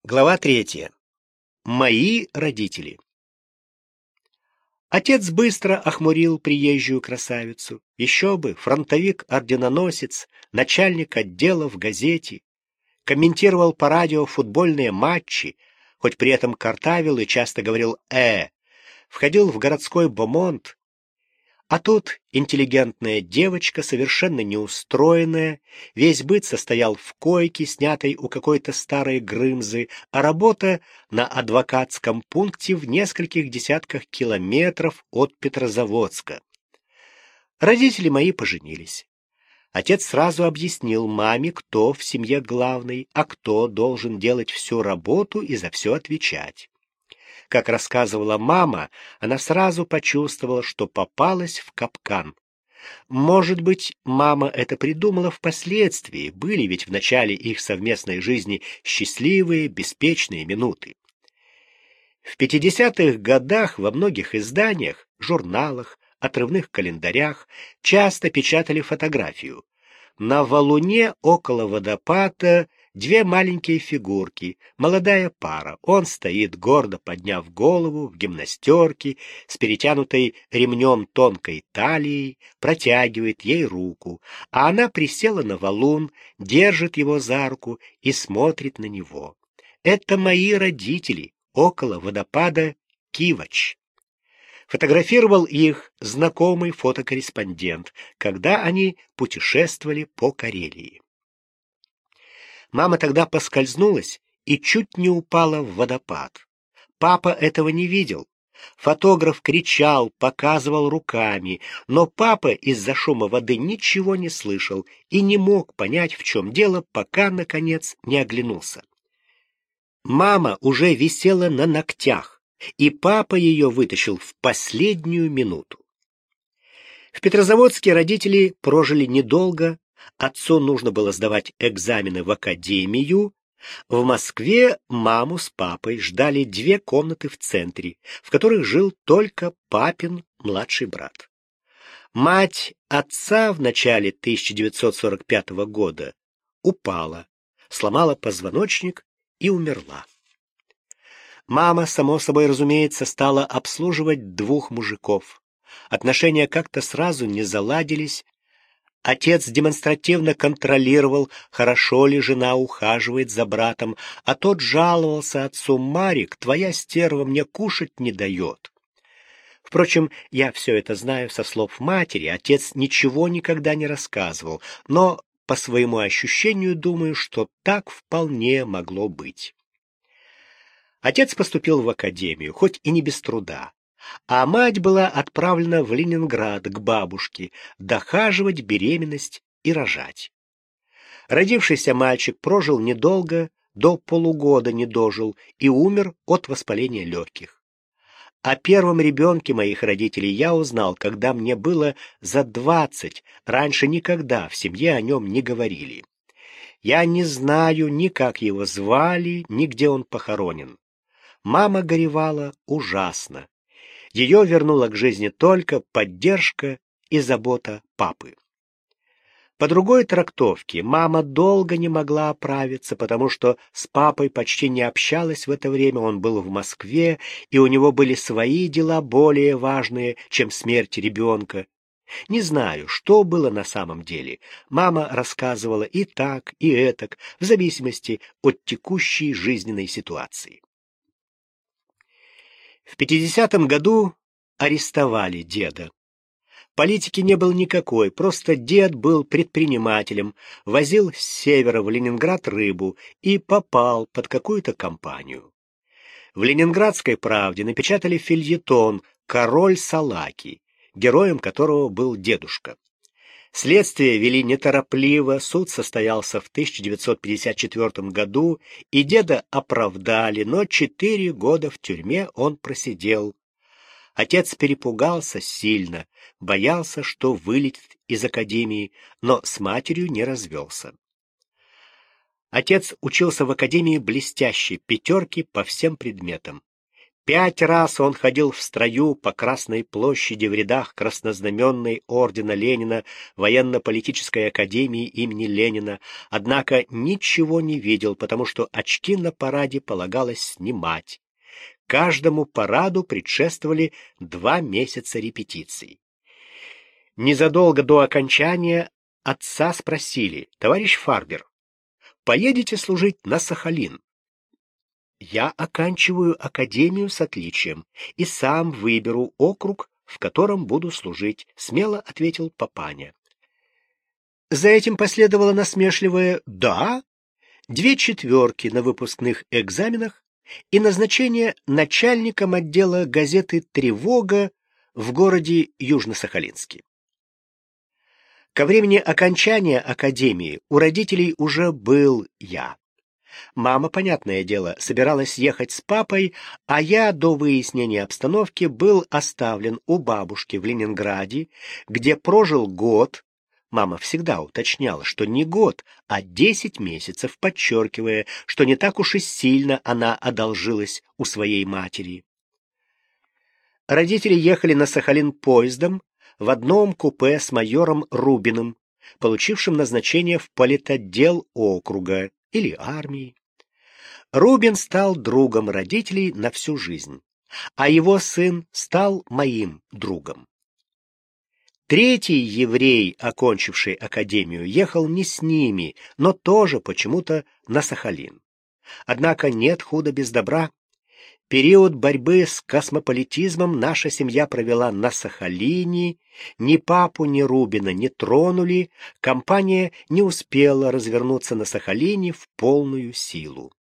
Глава 3. Мои родители. Отец быстро охмурил приезжую красавицу. Еще бы, фронтовик-орденоносец, начальник отдела в газете. Комментировал по радио футбольные матчи, хоть при этом картавил и часто говорил Входил в городской бомонд. А тут интеллигентная девочка, совершенно неустроенная, весь быт состоял в койке, снятой у какой-то старой Грымзы, а работа на адвокатском пункте в нескольких десятках километров от Петрозаводска. Родители мои поженились. Отец сразу объяснил маме, кто в семье главный, а кто должен делать всю работу и за все отвечать. Как рассказывала мама, она сразу почувствовала, что попалась в капкан. Может быть, мама это придумала впоследствии, были ведь в начале их совместной жизни счастливые, беспечные минуты. В 50-х годах во многих изданиях, журналах, отрывных календарях часто печатали фотографию. На валуне около водопада две маленькие фигурки, молодая пара. Он стоит, гордо подняв голову, в гимнастерке, с перетянутой ремнем тонкой талией, протягивает ей руку, а она присела на валун, держит его за руку и смотрит на него. Это мои родители, около водопада Кивач. Фотографировал их знакомый фотокорреспондент, когда они путешествовали по Карелии. Мама тогда поскользнулась и чуть не упала в водопад. Папа этого не видел. Фотограф кричал, показывал руками, но папа из-за шума воды ничего не слышал и не мог понять, в чем дело, пока, наконец, не оглянулся. Мама уже висела на ногтях, и папа ее вытащил в последнюю минуту. В Петрозаводске родители прожили недолго. Отцу нужно было сдавать экзамены в академию. В Москве маму с папой ждали две комнаты в центре, в которых жил только папин младший брат. Мать отца в начале 1945 года упала, сломала позвоночник и умерла. Мама, само собой разумеется, стала обслуживать двух мужиков. Отношения как-то сразу не заладились. Отец демонстративно контролировал, хорошо ли жена ухаживает за братом, а тот жаловался отцу: «Марик, твоя стерва мне кушать не дает». Впрочем, я все это знаю со слов матери, отец ничего никогда не рассказывал, но по своему ощущению думаю, что так вполне могло быть. Отец поступил в академию, хоть и не без труда. А мать была отправлена в Ленинград к бабушке дохаживать беременность и рожать. Родившийся мальчик прожил недолго, до полугода не дожил и умер от воспаления легких. О первом ребенке моих родителей я узнал, когда мне было за 20, раньше никогда в семье о нем не говорили. Я не знаю ни как его звали, ни где он похоронен. Мама горевала ужасно. Ее вернула к жизни только поддержка и забота папы. По другой трактовке мама долго не могла оправиться, потому что с папой почти не общалась в это время, он был в Москве, и у него были свои дела более важные, чем смерть ребенка. Не знаю, что было на самом деле. Мама рассказывала и так, и этак, в зависимости от текущей жизненной ситуации. В 50-м году арестовали деда. Политики не было никакой, просто дед был предпринимателем, возил с севера в Ленинград рыбу и попал под какую-то компанию. В «Ленинградской правде» напечатали фельетон «Король Салаки», героем которого был дедушка. Следствие вели неторопливо, суд состоялся в 1954 году, и деда оправдали, но 4 года в тюрьме он просидел. Отец перепугался сильно, боялся, что вылетит из академии, но с матерью не развелся. Отец учился в академии блестяще, 5 по всем предметам. 5 раз он ходил в строю по Красной площади в рядах краснознаменной ордена Ленина военно-политической академии имени Ленина, однако ничего не видел, потому что очки на параде полагалось снимать. Каждому параду предшествовали 2 месяца репетиций. Незадолго до окончания отца спросили: «Товарищ Фарбер, поедете служить на Сахалин?» «Я оканчиваю академию с отличием и сам выберу округ, в котором буду служить», — смело ответил Папаня. За этим последовало насмешливое «да», 2 четверки на выпускных экзаменах и назначение начальником отдела газеты «Тревога» в городе Южно-Сахалинске. Ко времени окончания академии у родителей уже был я. Мама, понятное дело, собиралась ехать с папой, а я до выяснения обстановки был оставлен у бабушки в Ленинграде, где прожил год. Мама всегда уточняла, что не год, а 10 месяцев, подчеркивая, что не так уж и сильно она одолжилась у своей матери. Родители ехали на Сахалин поездом в одном купе с майором Рубиным, получившим назначение в политотдел округа или армии. Рубин стал другом родителей на всю жизнь, а его сын стал моим другом. Третий еврей, окончивший академию, ехал не с ними, но тоже почему-то на Сахалин. Однако нет худа без добра. Период борьбы с космополитизмом наша семья провела на Сахалине, ни папу, ни Рубина не тронули, компания не успела развернуться на Сахалине в полную силу.